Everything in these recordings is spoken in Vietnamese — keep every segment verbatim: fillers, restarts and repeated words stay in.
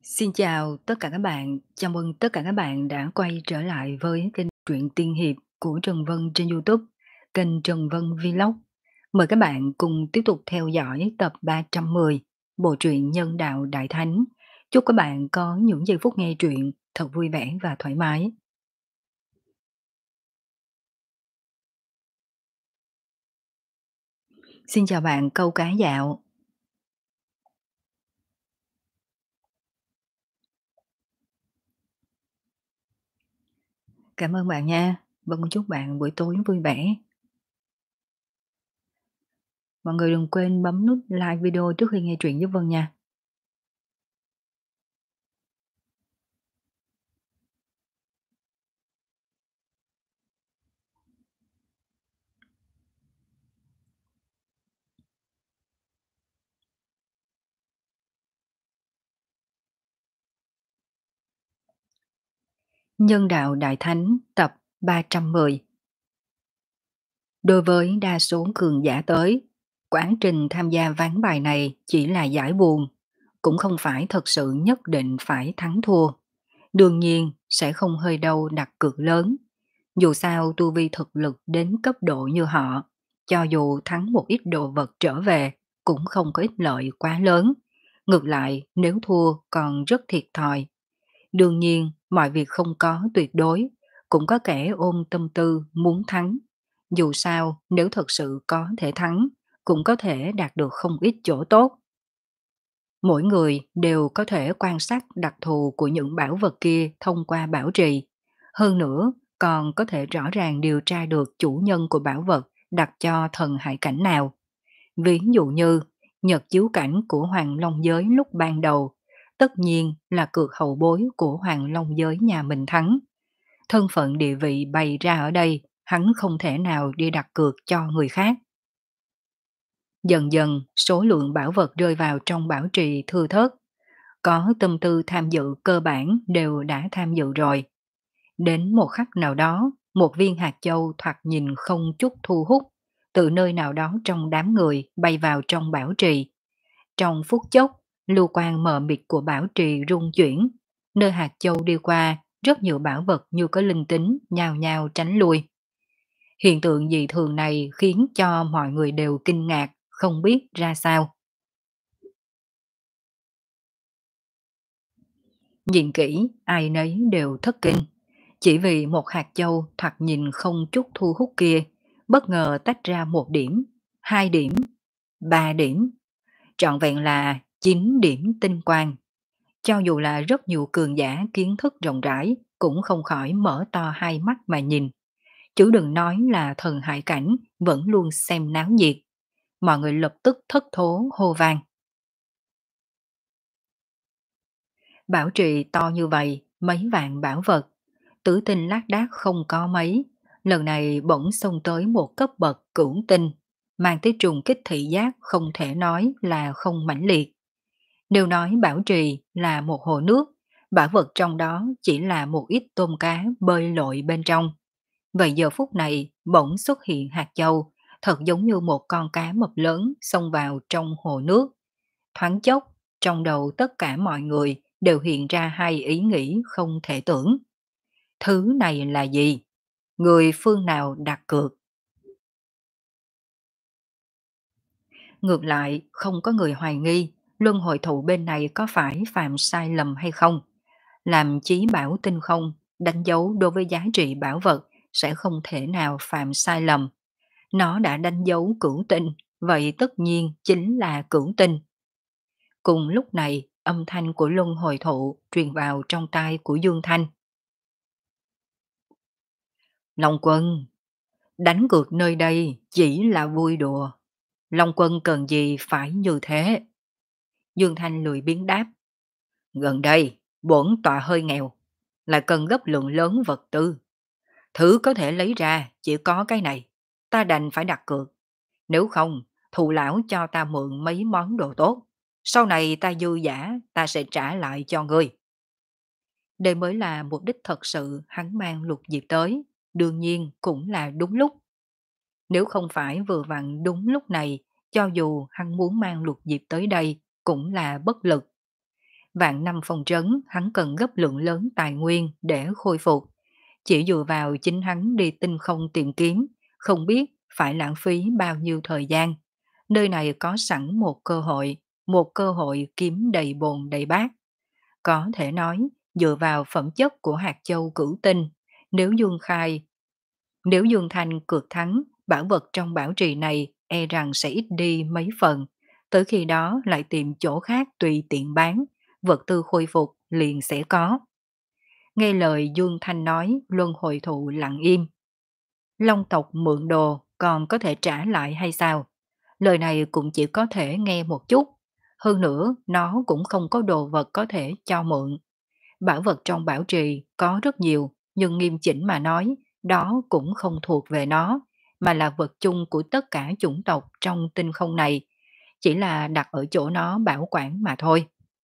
Xin chào tất cả các bạn, chào mừng tất cả các bạn đã quay trở lại với kênh truyện tiên hiệp của Trần Vân trên YouTube, kênh Trần Vân Vlog. Mời các bạn cùng tiếp tục theo dõi tập ba trăm mười bộ truyện Nhân đạo Đại Thánh. Chúc các bạn có những giây phút nghe truyện thật vui vẻ và thoải mái. Xin chào bạn câu cá dạo. Cảm ơn bạn nha. Vâng, chúc bạn buổi tối vui vẻ. Mọi người đừng quên bấm nút like video trước khi nghe truyện giúp Vân nha. Nhân đạo Đại Thánh tập ba trăm mười. Đối với đa số cường giả tới, quá trình tham gia ván bài này chỉ là giải buồn, cũng không phải thật sự nhất định phải thắng thua. Đương nhiên sẽ không hơi đâu đặt cược lớn. Dù sao tu vi thực lực đến cấp độ như họ, cho dù thắng một ít đồ vật trở về cũng không có ích lợi quá lớn. Ngược lại nếu thua còn rất thiệt thòi. Đương nhiên mọi việc không có tuyệt đối, cũng có kẻ ôm tâm tư muốn thắng. Dù sao nếu thật sự có thể thắng, cũng có thể đạt được không ít chỗ tốt. Mỗi người đều có thể quan sát đặc thù của những bảo vật kia thông qua bảo trì. Hơn nữa, còn có thể rõ ràng điều tra được chủ nhân của bảo vật đặt cho thần hải cảnh nào. Ví dụ như, nhật chiếu cảnh của Hoàng Long Giới lúc ban đầu, tất nhiên là cược hậu bối của Hoàng Long Giới nhà mình thắng. Thân phận địa vị bày ra ở đây, hắn không thể nào đi đặt cược cho người khác. Dần dần, số lượng bảo vật rơi vào trong bảo trì thưa thớt. Có tâm tư tham dự cơ bản đều đã tham dự rồi. Đến một khắc nào đó, một viên hạt châu thoạt nhìn không chút thu hút, từ nơi nào đó trong đám người bay vào trong bảo trì. Trong phút chốc, lưu quang mờ mịt của bảo trì rung chuyển. Nơi hạt châu đi qua, rất nhiều bảo vật như có linh tính, nhào nhào tránh lui. Hiện tượng dị thường này khiến cho mọi người đều kinh ngạc, không biết ra sao. Nhìn kỹ, ai nấy đều thất kinh. Chỉ vì một hạt châu thoạt nhìn không chút thu hút kia, bất ngờ tách ra một điểm, hai điểm, ba điểm, trọn vẹn là chín điểm tinh quang. Cho dù là rất nhiều cường giả kiến thức rộng rãi, cũng không khỏi mở to hai mắt mà nhìn. Chứ đừng nói là thần hải cảnh vẫn luôn xem náo nhiệt. Mọi người lập tức thất thố hô vang. Bảo trì to như vậy, mấy vạn bảo vật, tử tinh lác đác không có mấy, lần này bỗng xông tới một cấp bậc cửu tinh, mang tới trùng kích thị giác không thể nói là không mãnh liệt. Nếu nói bảo trì là một hồ nước, bảo vật trong đó chỉ là một ít tôm cá bơi lội bên trong. Vậy giờ phút này bỗng xuất hiện hạt châu, thật giống như một con cá mập lớn xông vào trong hồ nước. Thoáng chốc, trong đầu tất cả mọi người đều hiện ra hai ý nghĩ không thể tưởng. Thứ này là gì? Người phương nào đặt cược? Ngược lại, không có người hoài nghi luân hồi thụ bên này có phải phạm sai lầm hay không. Làm chí bảo tinh không, đánh dấu đối với giá trị bảo vật sẽ không thể nào phạm sai lầm. Nó đã đánh dấu cửu tinh, vậy tất nhiên chính là cửu tinh. Cùng lúc này, âm thanh của luân hồi thụ truyền vào trong tai của Dương Thanh. Long Quân, đánh cược nơi đây chỉ là vui đùa. Long Quân cần gì phải như thế? Dương Thanh lười biến đáp. Gần đây, bổn tọa hơi nghèo, lại cần gấp lượng lớn vật tư. Thứ có thể lấy ra chỉ có cái này, ta đành phải đặt cược. Nếu không, thù lão cho ta mượn mấy món đồ tốt. Sau này ta dư giả, ta sẽ trả lại cho ngươi. Đây mới là mục đích thật sự hắn mang Lục Diệp tới, đương nhiên cũng là đúng lúc. Nếu không phải vừa vặn đúng lúc này, cho dù hắn muốn mang Lục Diệp tới đây cũng là bất lực. Vạn năm phong trấn hắn cần gấp lượng lớn tài nguyên để khôi phục. Chỉ dựa vào chính hắn đi tinh không tìm kiếm, không biết phải lãng phí bao nhiêu thời gian. Nơi này có sẵn một cơ hội, một cơ hội kiếm đầy bồn đầy bát. Có thể nói, dựa vào phẩm chất của hạt châu cửu tinh, nếu Dương Khai, nếu Dương Thanh cược thắng, bảo vật trong bảo trì này e rằng sẽ ít đi mấy phần. Tới khi đó lại tìm chỗ khác tùy tiện bán, vật tư khôi phục liền sẽ có. Nghe lời Dương Thanh nói, Luân Hồi Thụ lặng im. Long tộc mượn đồ còn có thể trả lại hay sao? Lời này cũng chỉ có thể nghe một chút. Hơn nữa, nó cũng không có đồ vật có thể cho mượn. Bảo vật trong bảo trì có rất nhiều, nhưng nghiêm chỉnh mà nói, đó cũng không thuộc về nó, mà là vật chung của tất cả chủng tộc trong tinh không này, chỉ là đặt ở chỗ nó bảo quản mà thôi.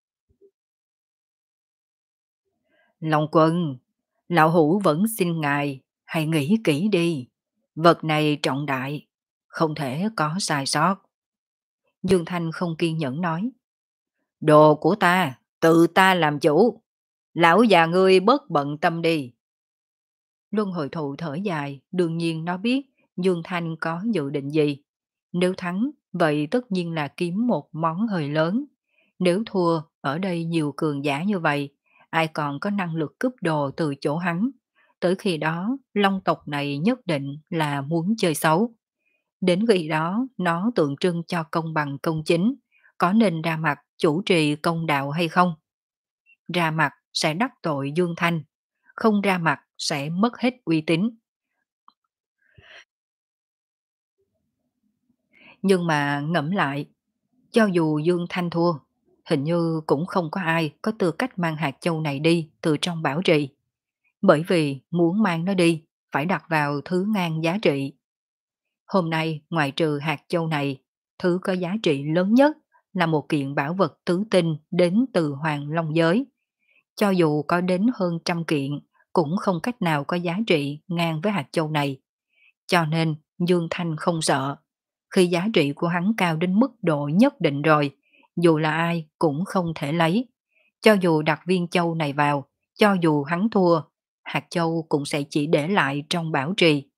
Long Quân, lão hủ vẫn xin ngài, hãy nghĩ kỹ đi. Vật này trọng đại, không thể có sai sót. Dương Thanh không kiên nhẫn nói. Đồ của ta, tự ta làm chủ. Lão già ngươi bớt bận tâm đi. Luân Hồi Thụ thở dài, đương nhiên nó biết Dương Thanh có dự định gì. Nếu thắng, vậy tất nhiên là kiếm một món hơi lớn. Nếu thua, ở đây nhiều cường giả như vậy, ai còn có năng lực cướp đồ từ chỗ hắn. Tới khi đó, Long tộc này nhất định là muốn chơi xấu. Đến khi đó, nó tượng trưng cho công bằng công chính, có nên ra mặt chủ trì công đạo hay không? Ra mặt sẽ đắc tội Dương Thanh, không ra mặt sẽ mất hết uy tín. Nhưng mà ngẫm lại, cho dù Dương Thanh thua, hình như cũng không có ai có tư cách mang hạt châu này đi từ trong bảo trì. Bởi vì muốn mang nó đi, phải đặt vào thứ ngang giá trị. Hôm nay, ngoại trừ hạt châu này, thứ có giá trị lớn nhất là một kiện bảo vật tứ tinh đến từ Hoàng Long Giới. Cho dù có đến hơn trăm kiện, cũng không cách nào có giá trị ngang với hạt châu này. Cho nên, Dương Thanh không sợ. Khi giá trị của hắn cao đến mức độ nhất định rồi, dù là ai cũng không thể lấy. Cho dù đặt viên châu này vào, cho dù hắn thua, hạt châu cũng sẽ chỉ để lại trong bảo trì.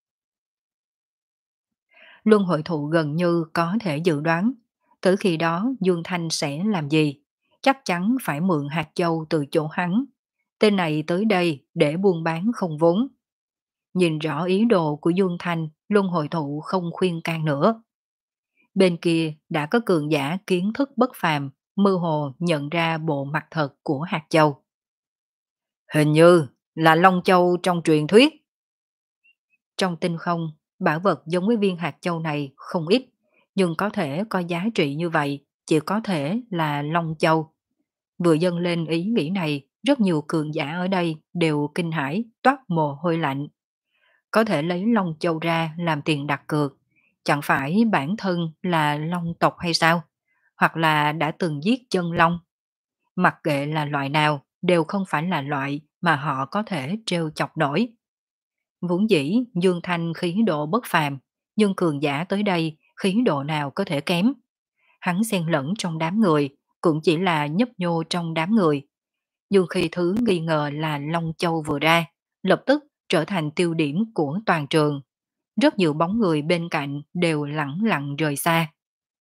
Luân Hội Thụ gần như có thể dự đoán, tới khi đó Dương Thanh sẽ làm gì? Chắc chắn phải mượn hạt châu từ chỗ hắn. Tên này tới đây để buôn bán không vốn. Nhìn rõ ý đồ của Dương Thanh, Luân Hội Thụ không khuyên can nữa. Bên kia đã có cường giả kiến thức bất phàm, mơ hồ nhận ra bộ mặt thật của hạt châu. Hình như là Long Châu trong truyền thuyết. Trong tinh không, bảo vật giống với viên hạt châu này không ít, nhưng có thể có giá trị như vậy, chỉ có thể là Long Châu. Vừa dâng lên ý nghĩ này, rất nhiều cường giả ở đây đều kinh hãi, toát mồ hôi lạnh. Có thể lấy Long Châu ra làm tiền đặt cược, chẳng phải bản thân là Long tộc hay sao? Hoặc là đã từng giết chân Long. Mặc kệ là loại nào, đều không phải là loại mà họ có thể trêu chọc nổi. Vốn dĩ Dương Thanh khí độ bất phàm, nhưng cường giả tới đây khí độ nào có thể kém. Hắn xen lẫn trong đám người, cũng chỉ là nhấp nhô trong đám người. Nhưng khi thứ nghi ngờ là Long Châu vừa ra, lập tức trở thành tiêu điểm của toàn trường. Rất nhiều bóng người bên cạnh đều lẳng lặng rời xa.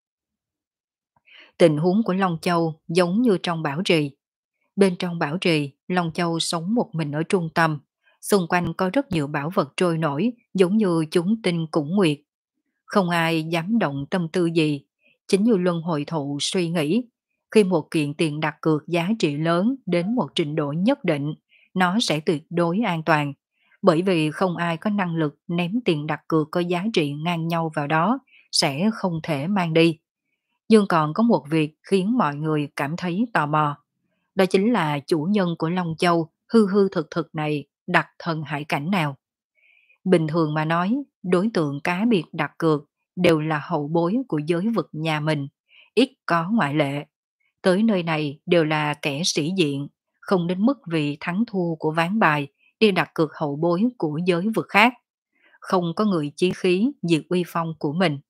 Tình huống của Long Châu giống như trong bảo trì. Bên trong bảo trì, Long Châu sống một mình ở trung tâm. Xung quanh có rất nhiều bảo vật trôi nổi giống như chúng tinh cũng nguyệt. Không ai dám động tâm tư gì. Chính như Luân Hồi Thụ suy nghĩ, khi một kiện tiền đặt cược giá trị lớn đến một trình độ nhất định, nó sẽ tuyệt đối an toàn. Bởi vì không ai có năng lực ném tiền đặt cược có giá trị ngang nhau vào đó, sẽ không thể mang đi. Nhưng còn có một việc khiến mọi người cảm thấy tò mò. Đó chính là chủ nhân của Long Châu hư hư thực thực này đặt thần hải cảnh nào. Bình thường mà nói, đối tượng cá biệt đặt cược đều là hậu bối của giới vực nhà mình, ít có ngoại lệ. Tới nơi này đều là kẻ sĩ diện, không đến mức vì thắng thua của ván bài đi đặt cược hậu bối của giới vực khác. Không có người chí khí diệt uy phong của mình.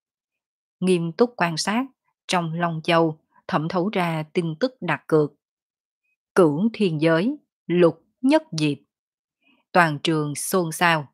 Nghiêm túc quan sát, trong Long Châu thẩm thấu ra tin tức đặt cược. Cửu thiên giới, lục nhất diệp, toàn trường xôn xao.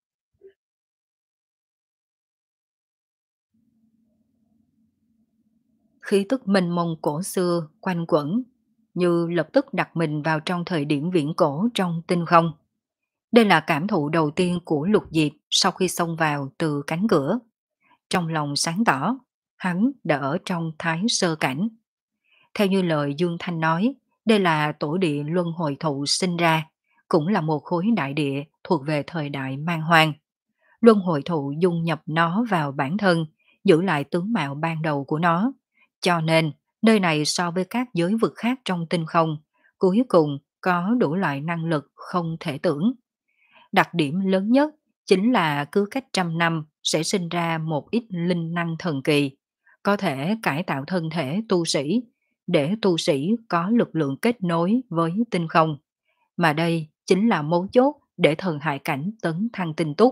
Khí tức mênh mông cổ xưa quanh quẩn, như lập tức đặt mình vào trong thời điểm viễn cổ trong tinh không. Đây là cảm thụ đầu tiên của Lục Diệp sau khi xông vào từ cánh cửa. Trong lòng sáng tỏ, hắn đã ở trong thái sơ cảnh. Theo như lời Dương Thanh nói, đây là tổ địa luân hồi thụ sinh ra, cũng là một khối đại địa thuộc về thời đại man hoang. Luân hồi thụ dung nhập nó vào bản thân, giữ lại tướng mạo ban đầu của nó. Cho nên, nơi này so với các giới vực khác trong tinh không, cuối cùng có đủ loại năng lực không thể tưởng. Đặc điểm lớn nhất chính là cứ cách trăm năm sẽ sinh ra một ít linh năng thần kỳ, có thể cải tạo thân thể tu sĩ, để tu sĩ có lực lượng kết nối với tinh không. Mà đây chính là mấu chốt để thần hải cảnh tấn thăng tinh túc.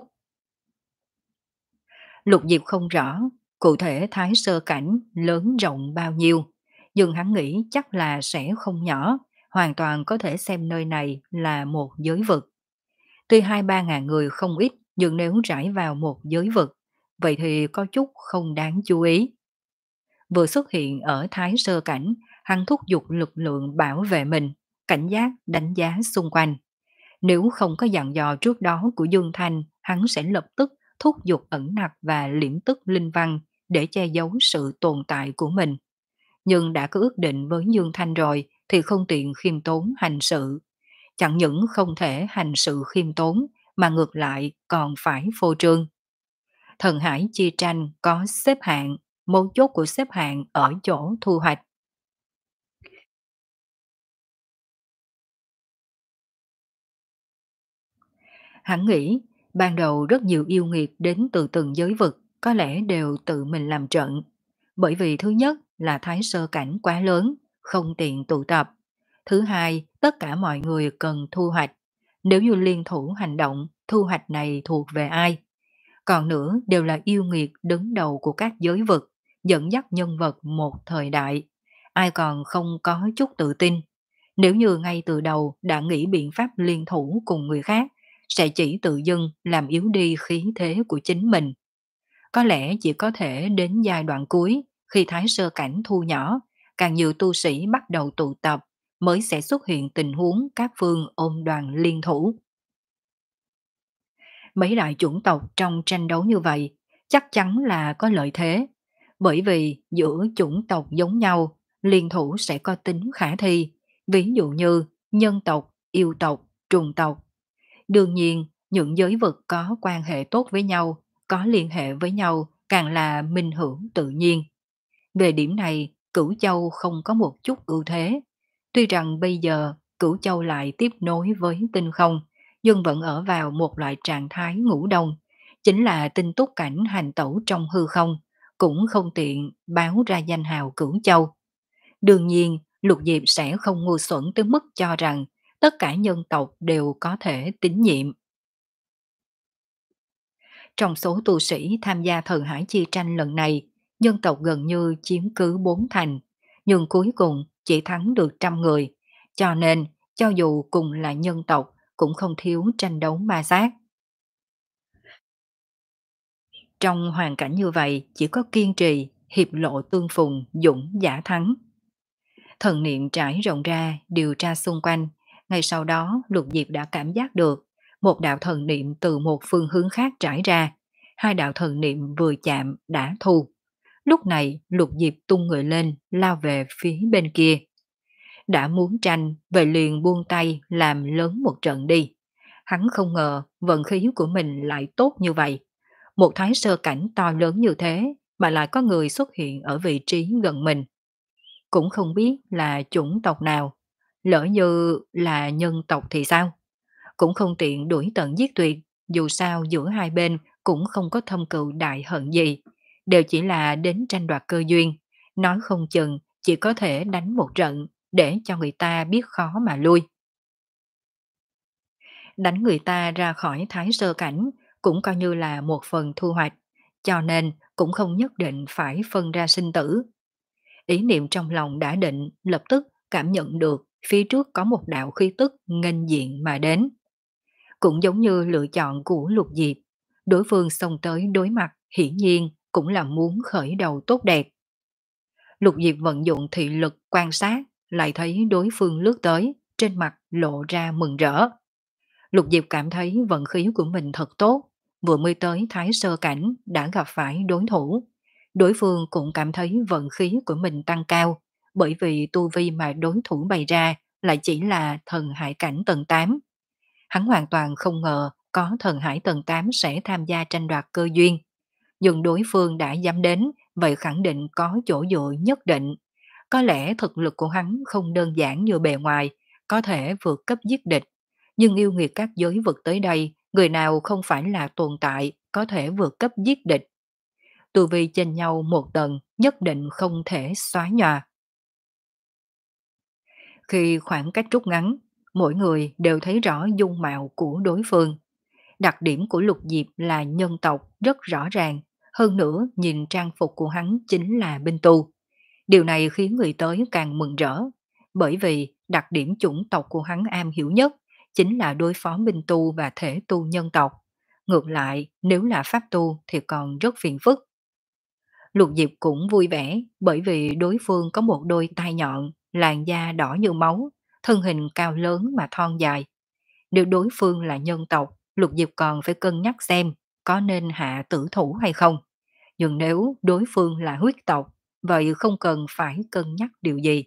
Lục Diệp không rõ cụ thể thái sơ cảnh lớn rộng bao nhiêu, nhưng hắn nghĩ chắc là sẽ không nhỏ, hoàn toàn có thể xem nơi này là một giới vực. Tuy hai ba ngàn người không ít, nhưng nếu rải vào một giới vực, vậy thì có chút không đáng chú ý. Vừa xuất hiện ở thái sơ cảnh, hắn thúc giục lực lượng bảo vệ mình, cảnh giác đánh giá xung quanh. Nếu không có dặn dò trước đó của Dương Thanh, hắn sẽ lập tức thúc giục ẩn nặc và liễm tức linh văn để che giấu sự tồn tại của mình. Nhưng đã có ước định với Dương Thanh rồi thì không tiện khiêm tốn hành sự. Chẳng những không thể hành sự khiêm tốn mà ngược lại còn phải phô trương. Thần Hải chi tranh có xếp hạng, mấu chốt của xếp hạng ở chỗ thu hoạch. Hắn nghĩ, ban đầu rất nhiều yêu nghiệt đến từ từng giới vực, có lẽ đều tự mình làm trận. Bởi vì thứ nhất là thái sơ cảnh quá lớn, không tiện tụ tập. Thứ hai, tất cả mọi người cần thu hoạch. Nếu như liên thủ hành động, thu hoạch này thuộc về ai? Còn nữa đều là yêu nghiệt đứng đầu của các giới vực, dẫn dắt nhân vật một thời đại. Ai còn không có chút tự tin? Nếu như ngay từ đầu đã nghĩ biện pháp liên thủ cùng người khác, sẽ chỉ tự dưng làm yếu đi khí thế của chính mình. Có lẽ chỉ có thể đến giai đoạn cuối, khi thái sơ cảnh thu nhỏ, càng nhiều tu sĩ bắt đầu tụ tập, mới sẽ xuất hiện tình huống các phương ôm đoàn liên thủ. Mấy đại chủng tộc trong tranh đấu như vậy chắc chắn là có lợi thế, bởi vì giữa chủng tộc giống nhau, liên thủ sẽ có tính khả thi, ví dụ như nhân tộc, yêu tộc, trùng tộc. Đương nhiên, những giới vực có quan hệ tốt với nhau, có liên hệ với nhau càng là minh hữu tự nhiên. Về điểm này, Cửu Châu không có một chút ưu thế. Tuy rằng bây giờ Cửu Châu lại tiếp nối với tinh không, nhưng vẫn ở vào một loại trạng thái ngủ đông, chính là tinh túc cảnh hành tẩu trong hư không, cũng không tiện báo ra danh hào Cửu Châu. Đương nhiên, Lục Diệp sẽ không ngu xuẩn tới mức cho rằng tất cả nhân tộc đều có thể tín nhiệm. Trong số tu sĩ tham gia thần hải chi tranh lần này, nhân tộc gần như chiếm cứ bốn thành, nhưng cuối cùng chỉ thắng được trăm người, cho nên cho dù cùng là nhân tộc cũng không thiếu tranh đấu ma sát. Trong hoàn cảnh như vậy, chỉ có kiên trì, hiệp lộ tương phùng, dũng giả thắng. Thần niệm trải rộng ra, điều tra xung quanh. Ngay sau đó, Lục Diệp đã cảm giác được một đạo thần niệm từ một phương hướng khác trải ra. Hai đạo thần niệm vừa chạm đã thu. Lúc này, Lục Diệp tung người lên, lao về phía bên kia. Đã muốn tranh, vậy liền buông tay làm lớn một trận đi. Hắn không ngờ vận khí của mình lại tốt như vậy. Một thái sơ cảnh to lớn như thế mà lại có người xuất hiện ở vị trí gần mình. Cũng không biết là chủng tộc nào, lỡ như là nhân tộc thì sao? Cũng không tiện đuổi tận giết tuyệt, dù sao giữa hai bên cũng không có thâm cừu đại hận gì, đều chỉ là đến tranh đoạt cơ duyên, nói không chừng chỉ có thể đánh một trận để cho người ta biết khó mà lui. Đánh người ta ra khỏi thái sơ cảnh cũng coi như là một phần thu hoạch, cho nên cũng không nhất định phải phân ra sinh tử. Ý niệm trong lòng đã định, lập tức cảm nhận được phía trước có một đạo khí tức nghênh diện mà đến. Cũng giống như lựa chọn của Lục Diệp, đối phương xông tới đối mặt hiển nhiên cũng là muốn khởi đầu tốt đẹp. Lục Diệp vận dụng thị lực quan sát, lại thấy đối phương lướt tới, trên mặt lộ ra mừng rỡ. Lục Diệp cảm thấy vận khí của mình thật tốt, vừa mới tới Thái Sơ Cảnh đã gặp phải đối thủ. Đối phương cũng cảm thấy vận khí của mình tăng cao, bởi vì tu vi mà đối thủ bày ra lại chỉ là thần hải cảnh tầng tám. Hắn hoàn toàn không ngờ có thần hải tầng tám sẽ tham gia tranh đoạt cơ duyên. Nhưng đối phương đã dám đến, vậy khẳng định có chỗ dựa nhất định. Có lẽ thực lực của hắn không đơn giản như bề ngoài, có thể vượt cấp giết địch. Nhưng yêu nghiệt các giới vực tới đây, người nào không phải là tồn tại, có thể vượt cấp giết địch. Tu vi chênh nhau một tầng, nhất định không thể xóa nhòa. Khi khoảng cách rút ngắn, mỗi người đều thấy rõ dung mạo của đối phương. Đặc điểm của Lục Diệp là nhân tộc rất rõ ràng, hơn nữa nhìn trang phục của hắn chính là binh tu. Điều này khiến người tới càng mừng rỡ, bởi vì đặc điểm chủng tộc của hắn am hiểu nhất chính là đối phó binh tu và thể tu nhân tộc. Ngược lại, nếu là pháp tu thì còn rất phiền phức. Lục Diệp cũng vui vẻ bởi vì đối phương có một đôi tai nhọn, làn da đỏ như máu, thân hình cao lớn mà thon dài. Nếu đối phương là nhân tộc, Lục Diệp còn phải cân nhắc xem có nên hạ tử thủ hay không. Nhưng nếu đối phương là huyết tộc, vậy không cần phải cân nhắc điều gì.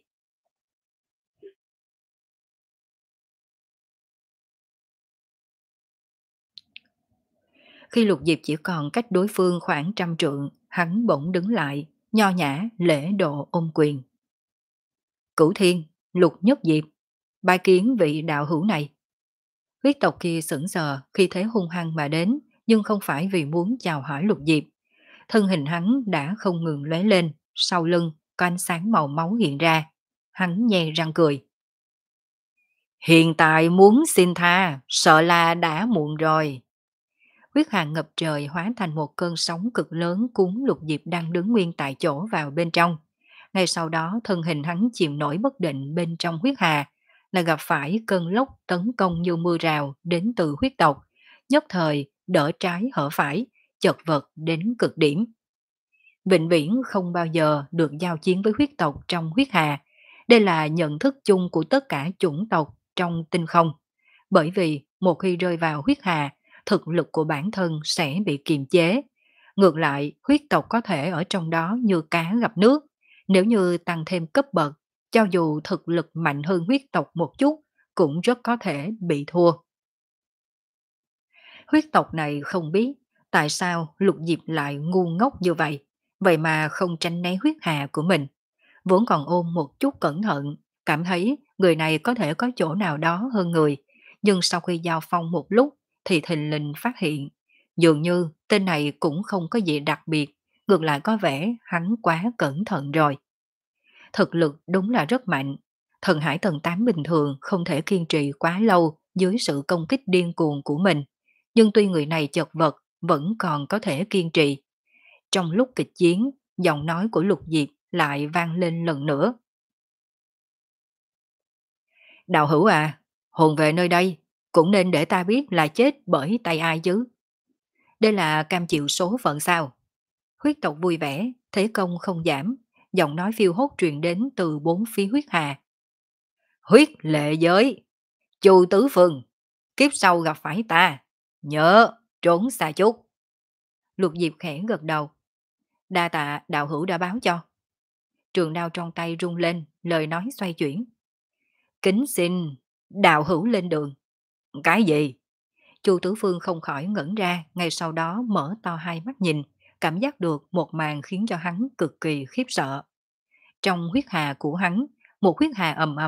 Khi Lục Diệp chỉ còn cách đối phương khoảng trăm trượng, hắn bỗng đứng lại, nho nhã, lễ độ ôm quyền. Cửu Thiên, Lục Nhất Diệp, bái kiến vị đạo hữu này. Huyết tộc kia sững sờ khi thấy hung hăng mà đến, nhưng không phải vì muốn chào hỏi Lục Diệp. Thân hình hắn đã không ngừng lóe lên, sau lưng có ánh sáng màu máu hiện ra. Hắn nhe răng cười. Hiện tại muốn xin tha, sợ là đã muộn rồi. Huyết hàng ngập trời hóa thành một cơn sóng cực lớn cuốn Lục Diệp đang đứng nguyên tại chỗ vào bên trong. Ngay sau đó thân hình hắn chìm nổi bất định bên trong huyết hà, là gặp phải cơn lốc tấn công như mưa rào đến từ huyết tộc. Nhất thời đỡ trái hở phải, chật vật đến cực điểm. Vĩnh viễn không bao giờ được giao chiến với huyết tộc trong huyết hà. Đây là nhận thức chung của tất cả chủng tộc trong tinh không. Bởi vì một khi rơi vào huyết hà, thực lực của bản thân sẽ bị kiềm chế. Ngược lại, huyết tộc có thể ở trong đó như cá gặp nước. Nếu như tăng thêm cấp bậc, cho dù thực lực mạnh hơn huyết tộc một chút, cũng rất có thể bị thua. Huyết tộc này không biết tại sao Lục Diệp lại ngu ngốc như vậy, vậy mà không tránh né huyết hà của mình. Vốn còn ôm một chút cẩn thận, cảm thấy người này có thể có chỗ nào đó hơn người, nhưng sau khi giao phong một lúc thì thình lình phát hiện, dường như tên này cũng không có gì đặc biệt, ngược lại có vẻ hắn quá cẩn thận rồi. Thực lực đúng là rất mạnh, thần hải tầng tám bình thường không thể kiên trì quá lâu dưới sự công kích điên cuồng của mình, nhưng tuy người này chật vật vẫn còn có thể kiên trì. Trong lúc kịch chiến, giọng nói của Lục Diệp lại vang lên lần nữa. Đạo hữu à, hồn về nơi đây, cũng nên để ta biết là chết bởi tay ai chứ. Đây là cam chịu số phận sao? Huyết tộc vui vẻ, thế công không giảm, giọng nói phiêu hốt truyền đến từ bốn phía huyết hà. Huyết lệ giới, Chu Tứ Phương, kiếp sau gặp phải ta, nhớ trốn xa chút. Lục Diệp khẽ gật đầu. Đa tạ đạo hữu đã báo cho. Trường đao trong tay rung lên, lời nói xoay chuyển. Kính xin, đạo hữu lên đường. Cái gì? Chu Tứ Phương không khỏi ngẩn ra, ngay sau đó mở to hai mắt nhìn, cảm giác được một màn khiến cho hắn cực kỳ khiếp sợ. Trong huyết hà của hắn, một huyết hà ầm ầm